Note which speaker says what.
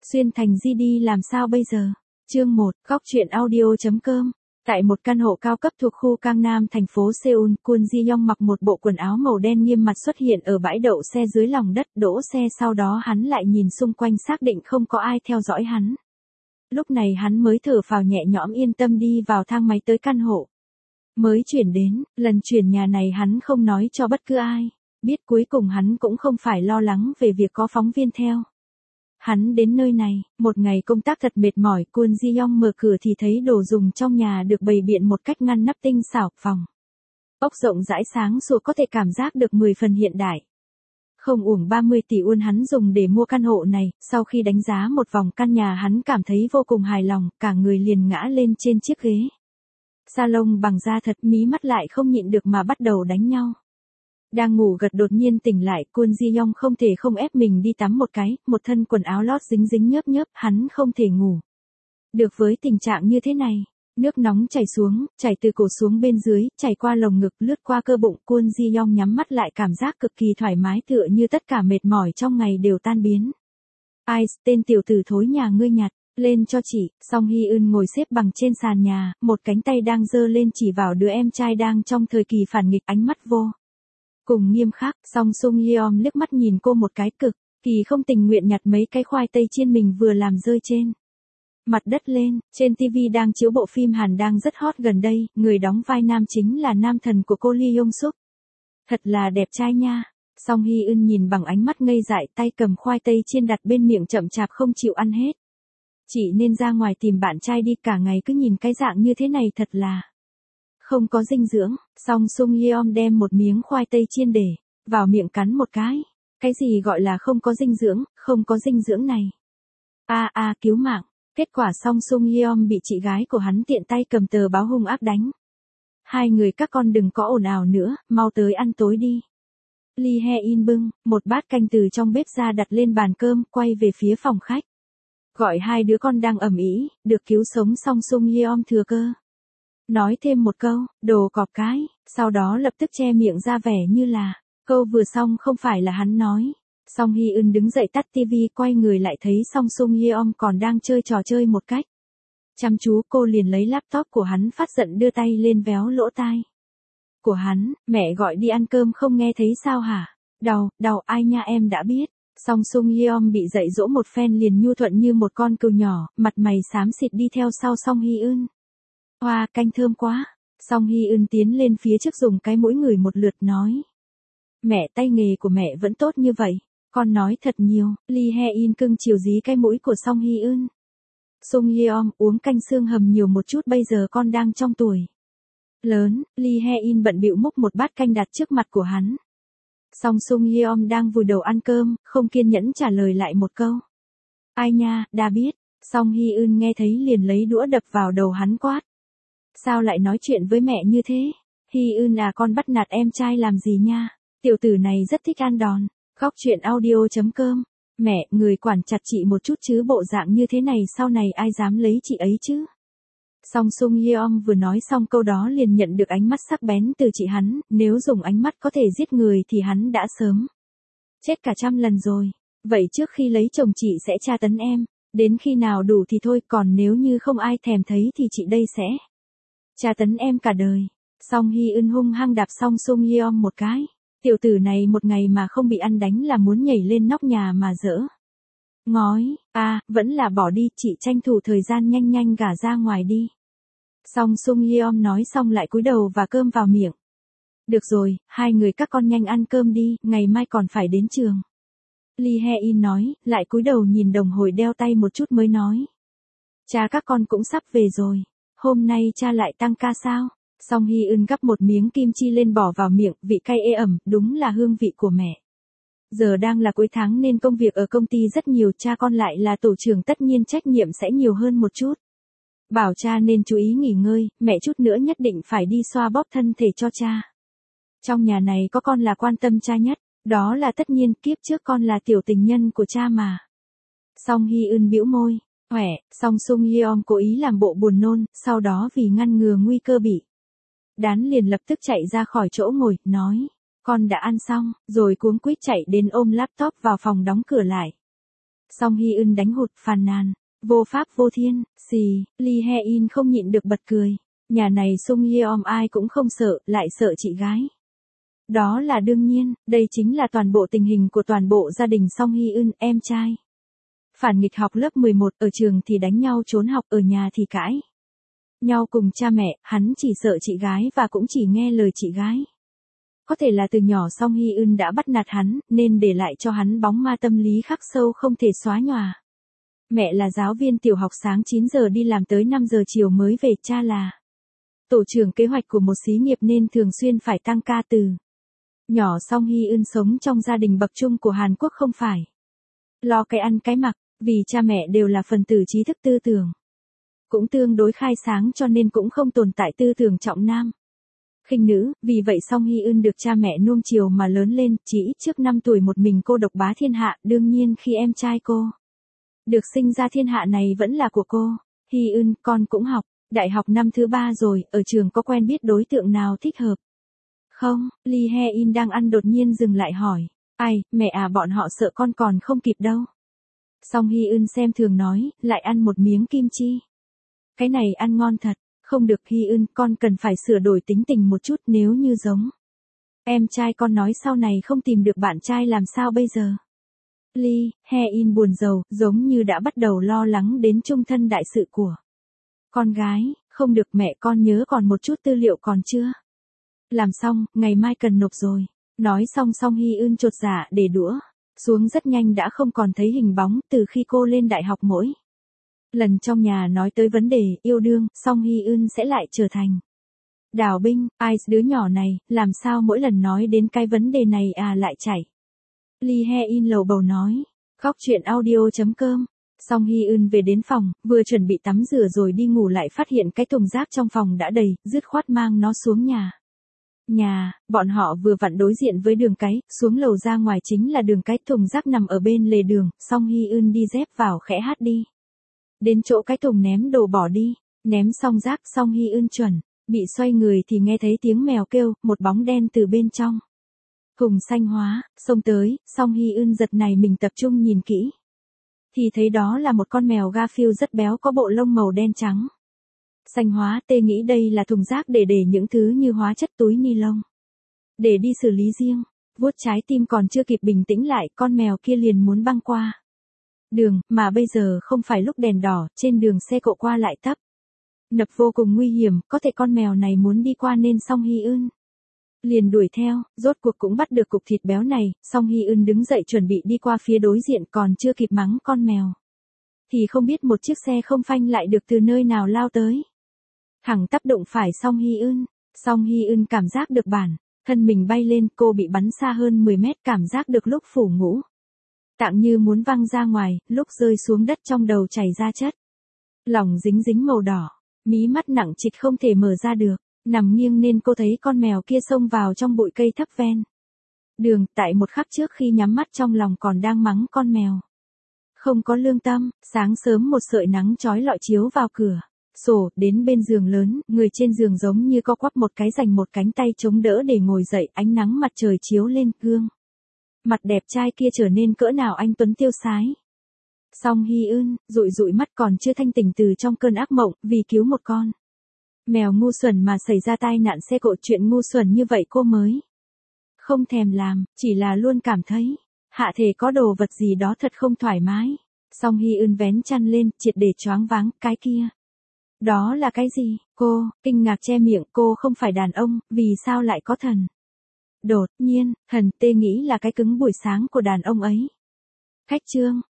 Speaker 1: Xuyên thành GD làm sao bây giờ? Chương 1, góc truyện audio.com. Tại một căn hộ cao cấp thuộc khu Gangnam thành phố Seoul, Kwon Ji Young mặc một bộ quần áo màu đen nghiêm mặt xuất hiện ở bãi đậu xe dưới lòng đất, đỗ xe, sau đó hắn lại nhìn xung quanh xác định không có ai theo dõi hắn. Lúc này hắn mới thở phào nhẹ nhõm yên tâm đi vào thang máy tới căn hộ. Mới chuyển đến, lần chuyển nhà này hắn không nói cho bất cứ ai, biết cuối cùng hắn cũng không phải lo lắng về việc có phóng viên theo. Hắn đến nơi này, một ngày công tác thật mệt mỏi, Kwon Ji Young mở cửa thì thấy đồ dùng trong nhà được bày biện một cách ngăn nắp tinh xảo, phòng ốc rộng rãi sáng sủa có thể cảm giác được 10 phần hiện đại. Không uổng 30 tỷ won hắn dùng để mua căn hộ này, sau khi đánh giá một vòng căn nhà hắn cảm thấy vô cùng hài lòng, cả người liền ngã lên trên chiếc ghế salon bằng da thật, mí mắt lại không nhịn được mà bắt đầu đánh nhau. Đang ngủ gật đột nhiên tỉnh lại, Kwon Ji Young không thể không ép mình đi tắm một cái, một thân quần áo lót dính dính nhớp nhớp, hắn không thể ngủ được với tình trạng như thế này. Nước nóng chảy xuống, chảy từ cổ xuống bên dưới, chảy qua lồng ngực, lướt qua cơ bụng, Kwon Ji Young nhắm mắt lại cảm giác cực kỳ thoải mái, tựa như tất cả mệt mỏi trong ngày đều tan biến. Ai, tên tiểu tử thối nhà ngươi nhặt lên cho chị. Song Hye Eun ngồi xếp bằng trên sàn nhà, một cánh tay đang giơ lên chỉ vào đứa em trai đang trong thời kỳ phản nghịch, ánh mắt vô cùng nghiêm khắc. Song Sung Yeom liếc mắt nhìn cô một cái, cực kỳ không tình nguyện nhặt mấy cái khoai tây chiên mình vừa làm rơi trên mặt đất lên. Trên TV đang chiếu bộ phim Hàn đang rất hot gần đây, người đóng vai nam chính là nam thần của cô Lee Yong Suk. Thật là đẹp trai nha. Song Hye Eun nhìn bằng ánh mắt ngây dại, tay cầm khoai tây chiên đặt bên miệng chậm chạp không chịu ăn hết. Chị nên ra ngoài tìm bạn trai đi, cả ngày cứ nhìn cái dạng như thế này thật là không có dinh dưỡng. Song Sung Yeom đem một miếng khoai tây chiên để vào miệng cắn một cái. Cái gì gọi là không có dinh dưỡng, không có dinh dưỡng này. Cứu mạng. Kết quả Song Sung Yeom bị chị gái của hắn tiện tay cầm tờ báo hung ác đánh. Hai người các con đừng có ồn ào nữa, mau tới ăn tối đi. Lee Hae-in bưng một bát canh từ trong bếp ra đặt lên bàn cơm, quay về phía phòng khách. Gọi hai đứa con đang ầm ĩ, được cứu sống. Song Sung Yeom thừa cơ nói thêm một câu, đồ cọp cái, sau đó lập tức che miệng ra vẻ như là câu vừa xong không phải là hắn nói. Song Hye Eun đứng dậy tắt TV, quay người lại thấy Song Sung Yeom còn đang chơi trò chơi một cách chăm chú, cô liền lấy laptop của hắn, phát giận đưa tay lên véo lỗ tai của hắn. Mẹ gọi đi ăn cơm không nghe thấy sao hả? Đau, ai nha, em đã biết. Song Sung Yeom bị dạy dỗ một phen liền nhu thuận như một con cừu nhỏ, mặt mày xám xịt đi theo sau Song Hye Eun. Hoa, canh thơm quá. Song Hye Eun tiến lên phía trước dùng cái mũi ngửi một lượt nói. Mẹ, tay nghề của mẹ vẫn tốt như vậy. Con nói thật nhiều. Lee Hae-in cưng chiều dí cái mũi của Song Hye Eun. Sung Yeom, uống canh xương hầm nhiều một chút, bây giờ con đang trong tuổi lớn. Lee Hae-in bận bịu múc một bát canh đặt trước mặt của hắn. Song Sung Yeom đang vùi đầu ăn cơm, không kiên nhẫn trả lời lại một câu. Ai nha, đã biết. Song Hye Eun nghe thấy liền lấy đũa đập vào đầu hắn quát. Sao lại nói chuyện với mẹ như thế? Hye Eun à, con bắt nạt em trai làm gì nha? Tiểu tử này rất thích ăn đòn. Góc truyện audio.com. Mẹ, người quản chặt chị một chút chứ, bộ dạng như thế này sau này ai dám lấy chị ấy chứ? Song Sung Yeom vừa nói xong câu đó liền nhận được ánh mắt sắc bén từ chị hắn, nếu dùng ánh mắt có thể giết người thì hắn đã sớm chết cả trăm lần rồi. Vậy trước khi lấy chồng chị sẽ tra tấn em, đến khi nào đủ thì thôi, còn nếu như không ai thèm thấy thì chị đây sẽ tra tấn em cả đời. Song Hye Eun hung hăng đạp Song Sung Yeom một cái. Tiểu tử này một ngày mà không bị ăn đánh là muốn nhảy lên nóc nhà mà giở ngói. Vẫn là bỏ đi, chị tranh thủ thời gian nhanh nhanh gả ra ngoài đi. Song Sung Yeom nói xong lại cúi đầu và cơm vào miệng. Được rồi, hai người các con nhanh ăn cơm đi, ngày mai còn phải đến trường. Lee Hae-in nói, lại cúi đầu nhìn đồng hồ đeo tay một chút mới nói. Cha các con cũng sắp về rồi. Hôm nay cha lại tăng ca sao? Song Hye Eun gắp một miếng kim chi lên bỏ vào miệng, vị cay ê ẩm, đúng là hương vị của mẹ. Giờ đang là cuối tháng nên công việc ở công ty rất nhiều, cha con lại là tổ trưởng tất nhiên trách nhiệm sẽ nhiều hơn một chút. Bảo cha nên chú ý nghỉ ngơi, mẹ chút nữa nhất định phải đi xoa bóp thân thể cho cha. Trong nhà này có con là quan tâm cha nhất, đó là tất nhiên, kiếp trước con là tiểu tình nhân của cha mà. Song Hye Eun bĩu môi, Song Sung Yeom cố ý làm bộ buồn nôn, sau đó vì ngăn ngừa nguy cơ bị đán liền lập tức chạy ra khỏi chỗ ngồi, nói. Con đã ăn xong, rồi cuống quýt chạy đến ôm laptop vào phòng đóng cửa lại. Song Hy Eun đánh hụt, phàn nàn. Vô pháp vô thiên, xì, Lee Hae-in không nhịn được bật cười. Nhà này Sung Yeom ai cũng không sợ, lại sợ chị gái. Đó là đương nhiên, đây chính là toàn bộ tình hình của toàn bộ gia đình Song Hy Eun, em trai. Phản nghịch học lớp 11, ở trường thì đánh nhau trốn học, ở nhà thì cãi nhau cùng cha mẹ, hắn chỉ sợ chị gái và cũng chỉ nghe lời chị gái. Có thể là từ nhỏ Song Hy Eun đã bắt nạt hắn, nên để lại cho hắn bóng ma tâm lý khắc sâu không thể xóa nhòa. Mẹ là giáo viên tiểu học, sáng 9 giờ đi làm tới 5 giờ chiều mới về, cha là tổ trưởng kế hoạch của một xí nghiệp nên thường xuyên phải tăng ca. Từ nhỏ Song Hy Eun sống trong gia đình bậc trung của Hàn Quốc, không phải lo cái ăn cái mặc, vì cha mẹ đều là phần tử trí thức, tư tưởng cũng tương đối khai sáng, cho nên cũng không tồn tại tư tưởng trọng nam khinh nữ, vì vậy Song Hy Eun được cha mẹ nuông chiều mà lớn lên, chỉ ít trước 5 tuổi một mình cô độc bá thiên hạ, đương nhiên khi em trai cô được sinh ra thiên hạ này vẫn là của cô. Hy Eun, con cũng học đại học năm thứ 3 rồi, ở trường có quen biết đối tượng nào thích hợp không? Lee Hae-in đang ăn đột nhiên dừng lại hỏi. Ai, mẹ à, bọn họ sợ con còn không kịp đâu. Song Hy Eun xem thường nói, lại ăn một miếng kim chi. Cái này ăn ngon thật. Không được Hy Eun, con cần phải sửa đổi tính tình một chút, nếu như giống em trai con nói sau này không tìm được bạn trai làm sao bây giờ? Lee Hae-in buồn rầu, giống như đã bắt đầu lo lắng đến chung thân đại sự của con gái. Không được mẹ, con nhớ còn một chút tư liệu còn chưa làm xong, ngày mai cần nộp rồi. Nói xong Song Hy Eun chột dạ để đũa xuống, rất nhanh đã không còn thấy hình bóng. Từ khi cô lên đại học, mỗi lần trong nhà nói tới vấn đề yêu đương, Song Hy Eun sẽ lại trở thành đào binh. Ai, đứa nhỏ này, làm sao mỗi lần nói đến cái vấn đề này lại chảy. Lee Hae-in lầu bầu nói. Góc truyện audio.com. Song Hy Eun về đến phòng, vừa chuẩn bị tắm rửa rồi đi ngủ lại phát hiện cái thùng rác trong phòng đã đầy, dứt khoát mang nó xuống nhà. Bọn họ vừa vặn đối diện với đường cái, xuống lầu ra ngoài chính là đường cái, thùng rác nằm ở bên lề đường. Song Hy Eun đi dép vào, khẽ hát đi đến chỗ cái thùng ném đồ bỏ đi. Ném xong rác, Song Hy Eun chuẩn bị xoay người thì nghe thấy tiếng mèo kêu, một bóng đen từ bên trong thùng xanh hóa xông tới. Song Hy Eun giật này mình, tập trung nhìn kỹ thì thấy đó là một con mèo Garfield rất béo, có bộ lông màu đen trắng xanh hóa. Tê nghĩ đây là thùng rác để những thứ như hóa chất, túi ni lông để đi xử lý riêng. Vuốt trái tim còn chưa kịp bình tĩnh lại, con mèo kia liền muốn băng qua đường, mà bây giờ không phải lúc đèn đỏ, trên đường xe cộ qua lại tấp nập vô cùng nguy hiểm, có thể con mèo này muốn đi qua nên Song Hy Eun liền đuổi theo, rốt cuộc cũng bắt được cục thịt béo này. Song Hy Eun đứng dậy chuẩn bị đi qua phía đối diện, còn chưa kịp mắng con mèo thì không biết một chiếc xe không phanh lại được từ nơi nào lao tới, thẳng tắp đụng phải Song Hy Eun. Song Hy Eun cảm giác được bản thân mình bay lên, cô bị bắn xa hơn 10 mét, cảm giác được lúc phủ ngũ tạng như muốn văng ra ngoài, lúc rơi xuống đất trong đầu chảy ra chất lỏng dính dính màu đỏ, mí mắt nặng trịch không thể mở ra được. Nằm nghiêng nên cô thấy con mèo kia xông vào trong bụi cây thấp ven đường. Tại một khắc trước khi nhắm mắt, trong lòng còn đang mắng con mèo không có lương tâm. Sáng sớm một sợi nắng chói lọi chiếu vào cửa sổ, đến bên giường lớn, người trên giường giống như co quắp một cái, dành một cánh tay chống đỡ để ngồi dậy. Ánh nắng mặt trời chiếu lên gương mặt đẹp trai kia trở nên cỡ nào anh tuấn tiêu sái. Song Hy Eun dụi dụi mắt, còn chưa thanh tỉnh từ trong cơn ác mộng vì cứu một con mèo ngu xuẩn mà xảy ra tai nạn xe cộ. Chuyện ngu xuẩn như vậy cô mới không thèm làm, chỉ là luôn cảm thấy hạ thể có đồ vật gì đó thật không thoải mái. Song Hy Eun vén chăn lên, triệt để choáng váng. Cái kia, đó là cái gì? Cô kinh ngạc che miệng, cô không phải đàn ông, vì sao lại có thần? Đột nhiên, thần tê nghĩ là cái cứng buổi sáng của đàn ông ấy. Khách trương,